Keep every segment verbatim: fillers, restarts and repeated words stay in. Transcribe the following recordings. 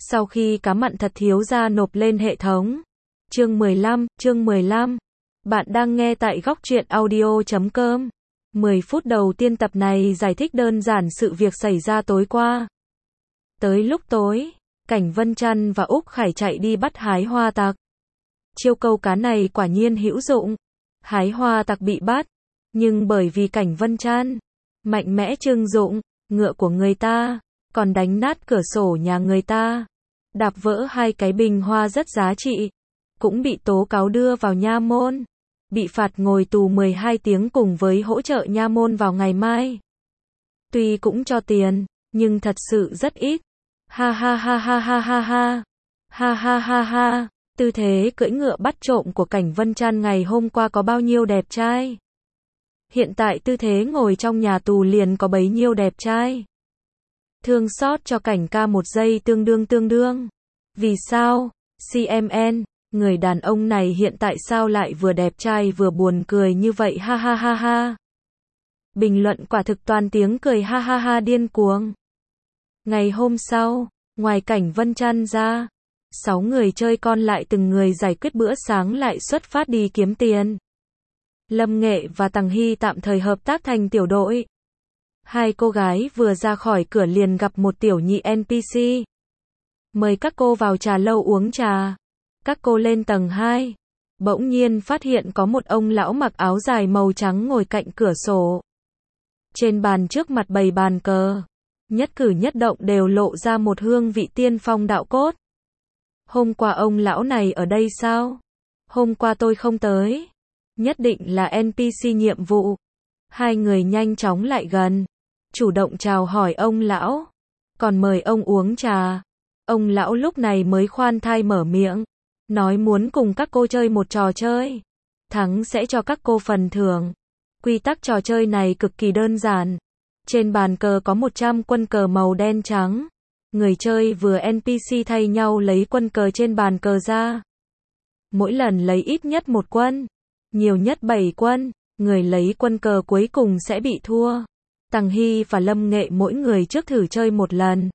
Sau khi cá mặn thật thiếu gia nộp lên hệ thống. Chương mười lăm, chương mười lăm. Bạn đang nghe tại góc truyện audio chấm com. mười phút đầu tiên tập này giải thích đơn giản sự việc xảy ra tối qua. Tới lúc tối, Cảnh Vân Trăn và Úc Khải chạy đi bắt hái hoa tặc. Chiêu câu cá này quả nhiên hữu dụng. Hái hoa tặc bị bắt, nhưng bởi vì Cảnh Vân Trăn mạnh mẽ trưng dụng ngựa của người ta, còn đánh nát cửa sổ nhà người ta, đạp vỡ hai cái bình hoa rất giá trị, cũng bị tố cáo đưa vào nha môn, bị phạt ngồi tù mười hai tiếng cùng với hỗ trợ nha môn vào ngày mai. Tuy cũng cho tiền, nhưng thật sự rất ít. Ha ha ha ha ha ha ha. Ha ha ha ha. Tư thế cưỡi ngựa bắt trộm của Cảnh Vân Trăn ngày hôm qua có bao nhiêu đẹp trai. Hiện tại tư thế ngồi trong nhà tù liền có bấy nhiêu đẹp trai. Thương xót cho Cảnh ca một giây tương đương tương đương. Vì sao? xê em en, người đàn ông này hiện tại sao lại vừa đẹp trai vừa buồn cười như vậy ha ha ha ha. Bình luận quả thực toàn tiếng cười ha ha ha điên cuồng. Ngày hôm sau, ngoài Cảnh Vân Trăn ra, sáu người chơi con lại từng người giải quyết bữa sáng lại xuất phát đi kiếm tiền. Lâm Nghệ và Tằng Hy tạm thời hợp tác thành tiểu đội. Hai cô gái vừa ra khỏi cửa liền gặp một tiểu nhị en pê xê. Mời các cô vào trà lâu uống trà. Các cô lên tầng hai. Bỗng nhiên phát hiện có một ông lão mặc áo dài màu trắng ngồi cạnh cửa sổ. Trên bàn trước mặt bày bàn cờ. Nhất cử nhất động đều lộ ra một hương vị tiên phong đạo cốt. Hôm qua ông lão này ở đây sao? Hôm qua tôi không tới. Nhất định là en pê xê nhiệm vụ. Hai người nhanh chóng lại gần, chủ động chào hỏi ông lão, còn mời ông uống trà. Ông lão lúc này mới khoan thai mở miệng, nói muốn cùng các cô chơi một trò chơi. Thắng sẽ cho các cô phần thưởng. Quy tắc trò chơi này cực kỳ đơn giản. Trên bàn cờ có một trăm quân cờ màu đen trắng. Người chơi vừa en pê xê thay nhau lấy quân cờ trên bàn cờ ra. Mỗi lần lấy ít nhất một quân, nhiều nhất bảy quân. Người lấy quân cờ cuối cùng sẽ bị thua. Tằng Hy và Lâm Nghệ mỗi người trước thử chơi một lần.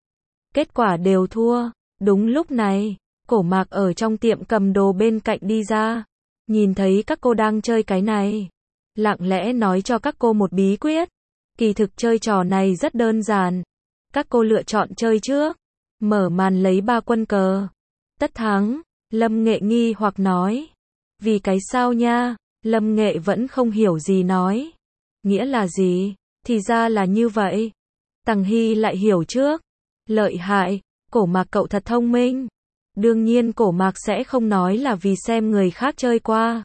Kết quả đều thua. Đúng lúc này, Cổ Mạc ở trong tiệm cầm đồ bên cạnh đi ra. Nhìn thấy các cô đang chơi cái này, lặng lẽ nói cho các cô một bí quyết. Kỳ thực chơi trò này rất đơn giản. Các cô lựa chọn chơi trước. Mở màn lấy ba quân cờ. Tất thắng. Lâm Nghệ nghi hoặc nói. Vì cái sao nha? Lâm Nghệ vẫn không hiểu gì nói. Nghĩa là gì? Thì ra là như vậy. Tằng Hy lại hiểu trước. Lợi hại, Cổ Mạc cậu thật thông minh. Đương nhiên Cổ Mạc sẽ không nói là vì xem người khác chơi qua.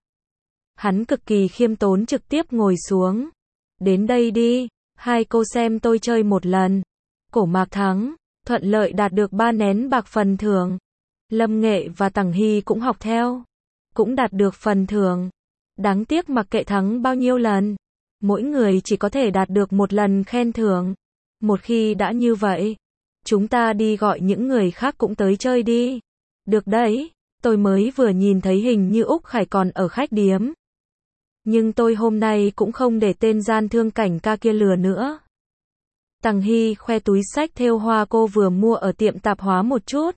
Hắn cực kỳ khiêm tốn trực tiếp ngồi xuống. Đến đây đi, hai cô xem tôi chơi một lần. Cổ Mạc thắng, thuận lợi đạt được ba nén bạc phần thưởng. Lâm Nghệ và Tằng Hy cũng học theo, cũng đạt được phần thưởng. Đáng tiếc mặc kệ thắng bao nhiêu lần, mỗi người chỉ có thể đạt được một lần khen thưởng. Một khi đã như vậy, chúng ta đi gọi những người khác cũng tới chơi đi. Được đấy, tôi mới vừa nhìn thấy hình như Úc Khải còn ở khách điếm. Nhưng tôi hôm nay cũng không để tên gian thương Cảnh ca kia lừa nữa. Tằng Hy khoe túi xách thêu hoa cô vừa mua ở tiệm tạp hóa một chút.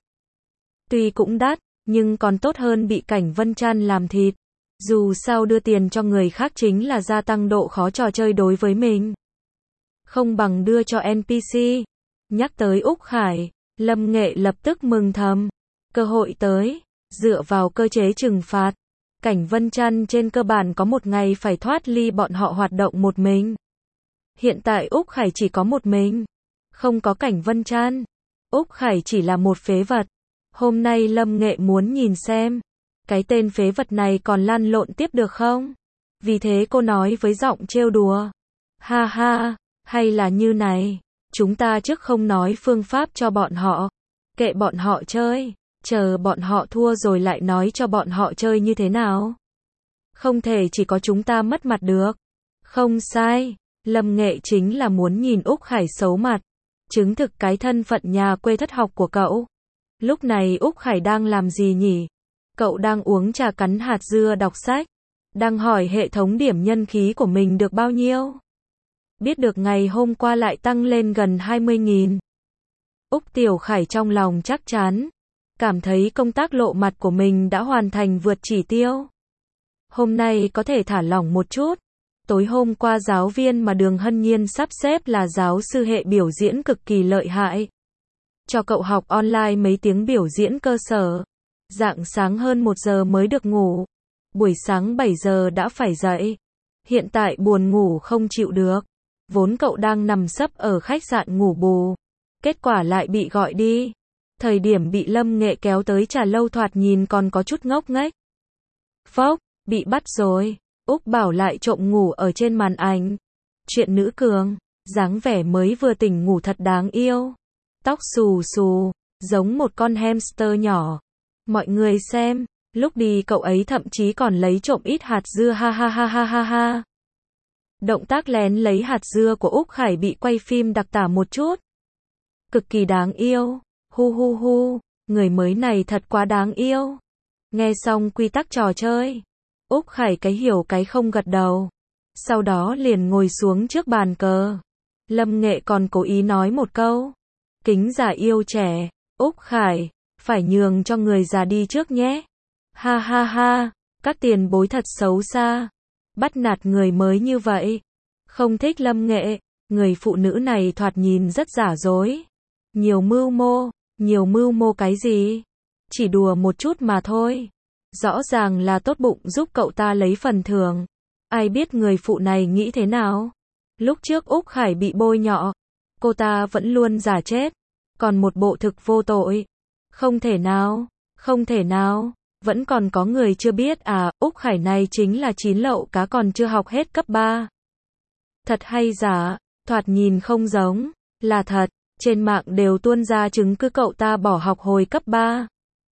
Tuy cũng đắt, nhưng còn tốt hơn bị Cảnh Vân Trăn làm thịt. Dù sao đưa tiền cho người khác chính là gia tăng độ khó trò chơi đối với mình. Không bằng đưa cho en pê xê. Nhắc tới Úc Khải, Lâm Nghệ lập tức mừng thầm. Cơ hội tới, dựa vào cơ chế trừng phạt. Cảnh Vân Trăn trên cơ bản có một ngày phải thoát ly bọn họ hoạt động một mình. Hiện tại Úc Khải chỉ có một mình. Không có Cảnh Vân Trăn. Úc Khải chỉ là một phế vật. Hôm nay Lâm Nghệ muốn nhìn xem. Cái tên phế vật này còn lăn lộn tiếp được không? Vì thế cô nói với giọng trêu đùa. Ha ha, hay là như này. Chúng ta trước không nói phương pháp cho bọn họ. Kệ bọn họ chơi. Chờ bọn họ thua rồi lại nói cho bọn họ chơi như thế nào. Không thể chỉ có chúng ta mất mặt được. Không sai. Lâm Nghệ chính là muốn nhìn Úc Khải xấu mặt. Chứng thực cái thân phận nhà quê thất học của cậu. Lúc này Úc Khải đang làm gì nhỉ? Cậu đang uống trà cắn hạt dưa đọc sách. Đang hỏi hệ thống điểm nhân khí của mình được bao nhiêu. Biết được ngày hôm qua lại tăng lên gần hai mươi nghìn. Úc Tiểu Khải trong lòng chắc chắn, cảm thấy công tác lộ mặt của mình đã hoàn thành vượt chỉ tiêu. Hôm nay có thể thả lỏng một chút. Tối hôm qua giáo viên mà Đường Hân Nhiên sắp xếp là giáo sư hệ biểu diễn cực kỳ lợi hại. Cho cậu học online mấy tiếng biểu diễn cơ sở. Rạng sáng hơn một giờ mới được ngủ. Buổi sáng bảy giờ đã phải dậy. Hiện tại buồn ngủ không chịu được. Vốn cậu đang nằm sấp ở khách sạn ngủ bù. Kết quả lại bị gọi đi. Thời điểm bị Lâm Nghệ kéo tới trà lâu thoạt nhìn còn có chút ngốc nghếch. Phốc, bị bắt rồi. Úc Bảo lại trộm ngủ ở trên màn ảnh. Chuyện nữ cường, dáng vẻ mới vừa tỉnh ngủ thật đáng yêu. Tóc xù xù, giống một con hamster nhỏ. Mọi người xem, lúc đi cậu ấy thậm chí còn lấy trộm ít hạt dưa ha ha ha ha ha ha. Động tác lén lấy hạt dưa của Úc Khải bị quay phim đặc tả một chút. Cực kỳ đáng yêu, hu hu hu, người mới này thật quá đáng yêu. Nghe xong quy tắc trò chơi, Úc Khải cái hiểu cái không gật đầu. Sau đó liền ngồi xuống trước bàn cờ. Lâm Nghệ còn cố ý nói một câu. Kính già yêu trẻ, Úc Khải, phải nhường cho người già đi trước nhé. Ha ha ha, các tiền bối thật xấu xa. Bắt nạt người mới như vậy. Không thích Lâm Nghệ, người phụ nữ này thoạt nhìn rất giả dối. Nhiều mưu mô, nhiều mưu mô cái gì? Chỉ đùa một chút mà thôi. Rõ ràng là tốt bụng giúp cậu ta lấy phần thưởng. Ai biết người phụ này nghĩ thế nào? Lúc trước Úc Khải bị bôi nhọ, cô ta vẫn luôn giả chết. Còn một bộ thực vô tội. Không thể nào, không thể nào. Vẫn còn có người chưa biết à, Úc Khải này chính là chín lậu cá còn chưa học hết cấp ba. Thật hay giả, thoạt nhìn không giống, là thật, trên mạng đều tuôn ra chứng cứ cậu ta bỏ học hồi cấp ba.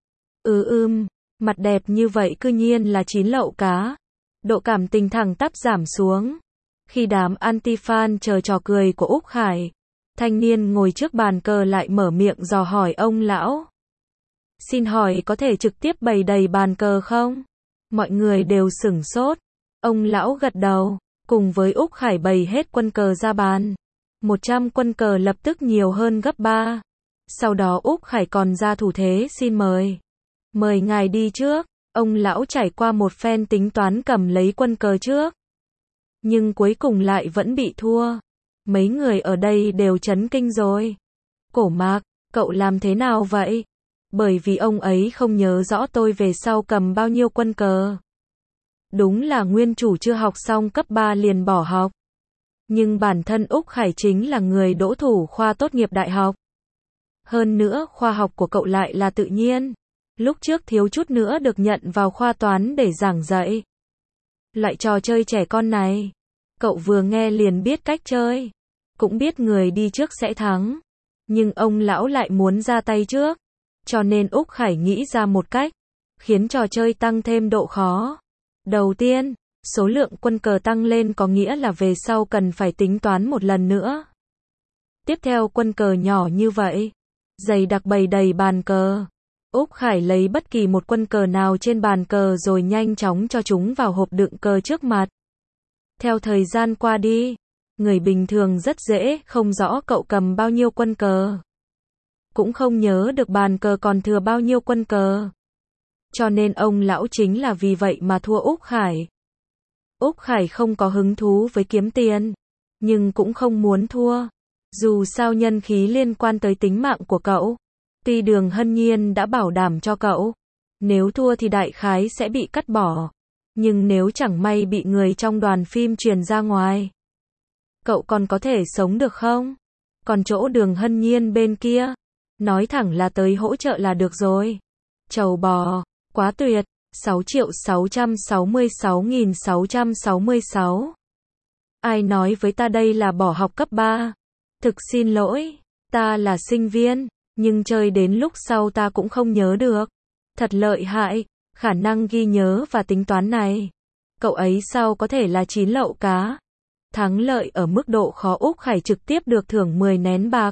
Ừ ưm, mặt đẹp như vậy cư nhiên là chín lậu cá. Độ cảm tình thẳng tắp giảm xuống. Khi đám anti-fan chờ trò cười của Úc Khải, thanh niên ngồi trước bàn cờ lại mở miệng dò hỏi ông lão. Xin hỏi có thể trực tiếp bày đầy bàn cờ không? Mọi người đều sửng sốt. Ông lão gật đầu, cùng với Úc Khải bày hết quân cờ ra bàn. một trăm quân cờ lập tức nhiều hơn gấp ba. Sau đó Úc Khải còn ra thủ thế xin mời. Mời ngài đi trước. Ông lão trải qua một phen tính toán cầm lấy quân cờ trước. Nhưng cuối cùng lại vẫn bị thua. Mấy người ở đây đều chấn kinh rồi. Cổ Mạc, cậu làm thế nào vậy? Bởi vì ông ấy không nhớ rõ tôi về sau cầm bao nhiêu quân cờ. Đúng là nguyên chủ chưa học xong cấp ba liền bỏ học. Nhưng bản thân Úc Khải chính là người đỗ thủ khoa tốt nghiệp đại học. Hơn nữa khoa học của cậu lại là tự nhiên. Lúc trước thiếu chút nữa được nhận vào khoa toán để giảng dạy. Loại trò chơi trẻ con này, cậu vừa nghe liền biết cách chơi. Cũng biết người đi trước sẽ thắng. Nhưng ông lão lại muốn ra tay trước. Cho nên Úc Khải nghĩ ra một cách, khiến trò chơi tăng thêm độ khó. Đầu tiên, số lượng quân cờ tăng lên có nghĩa là về sau cần phải tính toán một lần nữa. Tiếp theo quân cờ nhỏ như vậy, dày đặc bày đầy bàn cờ. Úc Khải lấy bất kỳ một quân cờ nào trên bàn cờ rồi nhanh chóng cho chúng vào hộp đựng cờ trước mặt. Theo thời gian qua đi, người bình thường rất dễ không rõ cậu cầm bao nhiêu quân cờ. Cũng không nhớ được bàn cờ còn thừa bao nhiêu quân cờ. Cho nên ông lão chính là vì vậy mà thua Úc Khải. Úc Khải không có hứng thú với kiếm tiền, nhưng cũng không muốn thua. Dù sao nhân khí liên quan tới tính mạng của cậu. Tuy Đường Hân Nhiên đã bảo đảm cho cậu, nếu thua thì đại khái sẽ bị cắt bỏ. Nhưng nếu chẳng may bị người trong đoàn phim truyền ra ngoài, cậu còn có thể sống được không? Còn chỗ Đường Hân Nhiên bên kia, nói thẳng là tới hỗ trợ là được rồi. Trầu bò, quá tuyệt, sáu triệu sáu trăm sáu mươi sáu nghìn sáu trăm sáu mươi sáu. Ai nói với ta đây là bỏ học cấp ba? Thực xin lỗi, ta là sinh viên, nhưng chơi đến lúc sau ta cũng không nhớ được. Thật lợi hại, khả năng ghi nhớ và tính toán này. Cậu ấy sao có thể là chín lậu cá? Thắng lợi ở mức độ khó Úc Khải trực tiếp được thưởng mười nén bạc.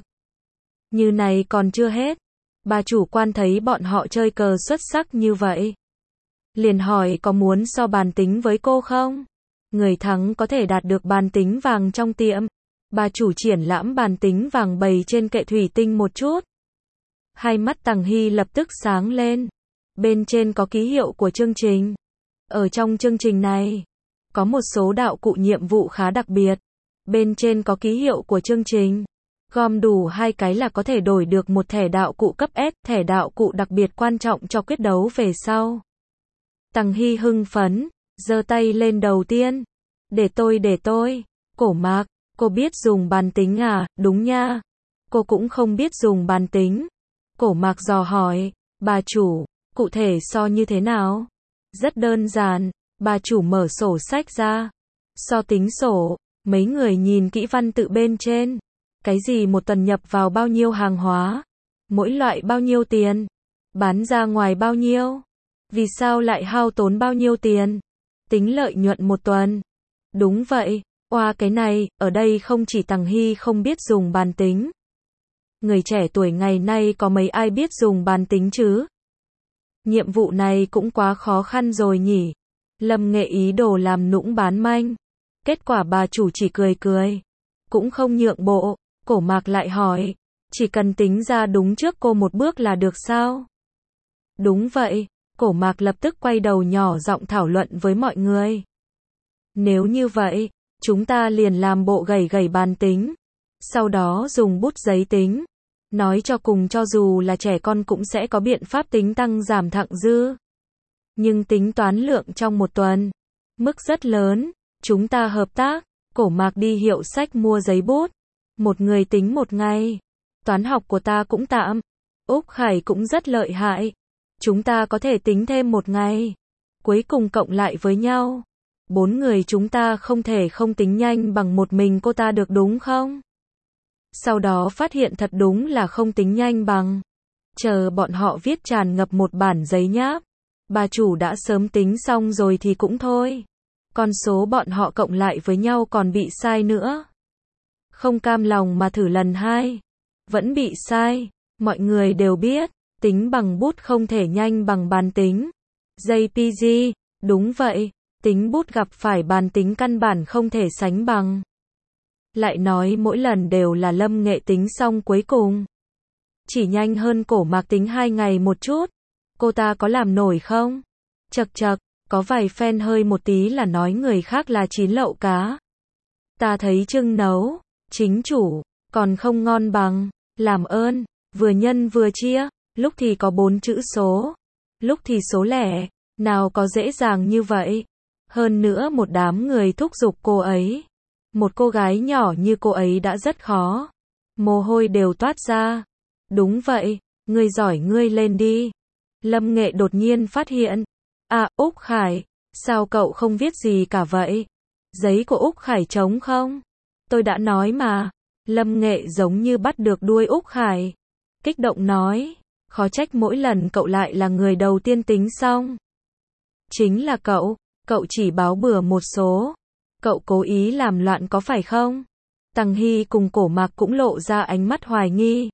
Như này còn chưa hết. Bà chủ quan thấy bọn họ chơi cờ xuất sắc như vậy. Liền hỏi có muốn so bàn tính với cô không? Người thắng có thể đạt được bàn tính vàng trong tiệm. Bà chủ triển lãm bàn tính vàng bày trên kệ thủy tinh một chút. Hai mắt Tằng Hy lập tức sáng lên. Bên trên có ký hiệu của chương trình. Ở trong chương trình này, có một số đạo cụ nhiệm vụ khá đặc biệt. Bên trên có ký hiệu của chương trình. Gom đủ hai cái là có thể đổi được một thẻ đạo cụ cấp S, thẻ đạo cụ đặc biệt quan trọng cho quyết đấu về sau. Tằng Hy hưng phấn, giơ tay lên đầu tiên. Để tôi để tôi. Cổ Mạc, cô biết dùng bàn tính à? Đúng nha. Cô cũng không biết dùng bàn tính. Cổ Mạc dò hỏi, bà chủ, cụ thể so như thế nào? Rất đơn giản, bà chủ mở sổ sách ra. So tính sổ, mấy người nhìn kỹ văn tự bên trên. Cái gì một tuần nhập vào bao nhiêu hàng hóa? Mỗi loại bao nhiêu tiền? Bán ra ngoài bao nhiêu? Vì sao lại hao tốn bao nhiêu tiền? Tính lợi nhuận một tuần. Đúng vậy, oa cái này, ở đây không chỉ Tằng Hy không biết dùng bàn tính. Người trẻ tuổi ngày nay có mấy ai biết dùng bàn tính chứ? Nhiệm vụ này cũng quá khó khăn rồi nhỉ? Lâm Nghệ ý đồ làm nũng bán manh. Kết quả bà chủ chỉ cười cười. Cũng không nhượng bộ. Cổ Mạc lại hỏi. Chỉ cần tính ra đúng trước cô một bước là được sao? Đúng vậy. Cổ Mạc lập tức quay đầu nhỏ giọng thảo luận với mọi người. Nếu như vậy, chúng ta liền làm bộ gẩy gẩy bàn tính. Sau đó dùng bút giấy tính. Nói cho cùng cho dù là trẻ con cũng sẽ có biện pháp tính tăng giảm thặng dư. Nhưng tính toán lượng trong một tuần. Mức rất lớn. Chúng ta hợp tác. Cổ Mạc đi hiệu sách mua giấy bút. Một người tính một ngày. Toán học của ta cũng tạm. Úc Khải cũng rất lợi hại. Chúng ta có thể tính thêm một ngày. Cuối cùng cộng lại với nhau. Bốn người chúng ta không thể không tính nhanh bằng một mình cô ta được đúng không? Sau đó phát hiện thật đúng là không tính nhanh bằng. Chờ bọn họ viết tràn ngập một bản giấy nháp. Bà chủ đã sớm tính xong rồi thì cũng thôi. Con số bọn họ cộng lại với nhau còn bị sai nữa. Không cam lòng mà thử lần hai. Vẫn bị sai. Mọi người đều biết. Tính bằng bút không thể nhanh bằng bàn tính. gi pê giê, đúng vậy. Tính bút gặp phải bàn tính căn bản không thể sánh bằng. Lại nói mỗi lần đều là Lâm Nghệ tính xong cuối cùng. Chỉ nhanh hơn Cổ Mạc tính hai ngày một chút. Cô ta có làm nổi không? Chật chật, có vài fan hơi một tí là nói người khác là chín lậu cá. Ta thấy Trưng nấu, chính chủ, còn không ngon bằng. Làm ơn, vừa nhân vừa chia. Lúc thì có bốn chữ số. Lúc thì số lẻ. Nào có dễ dàng như vậy. Hơn nữa một đám người thúc giục cô ấy. Một cô gái nhỏ như cô ấy đã rất khó. Mồ hôi đều toát ra. Đúng vậy, ngươi giỏi ngươi lên đi. Lâm Nghệ đột nhiên phát hiện. À, Úc Khải, sao cậu không viết gì cả vậy? Giấy của Úc Khải trống không? Tôi đã nói mà. Lâm Nghệ giống như bắt được đuôi Úc Khải. Kích động nói. Khó trách mỗi lần cậu lại là người đầu tiên tính xong. Chính là cậu, cậu chỉ báo bừa một số. Cậu cố ý làm loạn có phải không? Tằng Hy cùng Cổ Mạc cũng lộ ra ánh mắt hoài nghi.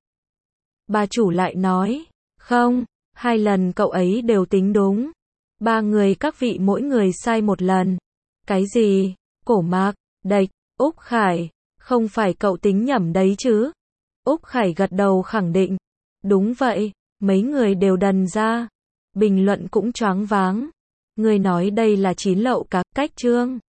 Bà chủ lại nói, không, hai lần cậu ấy đều tính đúng. Ba người các vị mỗi người sai một lần. Cái gì? Cổ Mạc, đệch, Úc Khải, không phải cậu tính nhầm đấy chứ? Úc Khải gật đầu khẳng định. Đúng vậy, mấy người đều đần ra. Bình luận cũng choáng váng. Người nói đây là chín lậu cá, cách chương.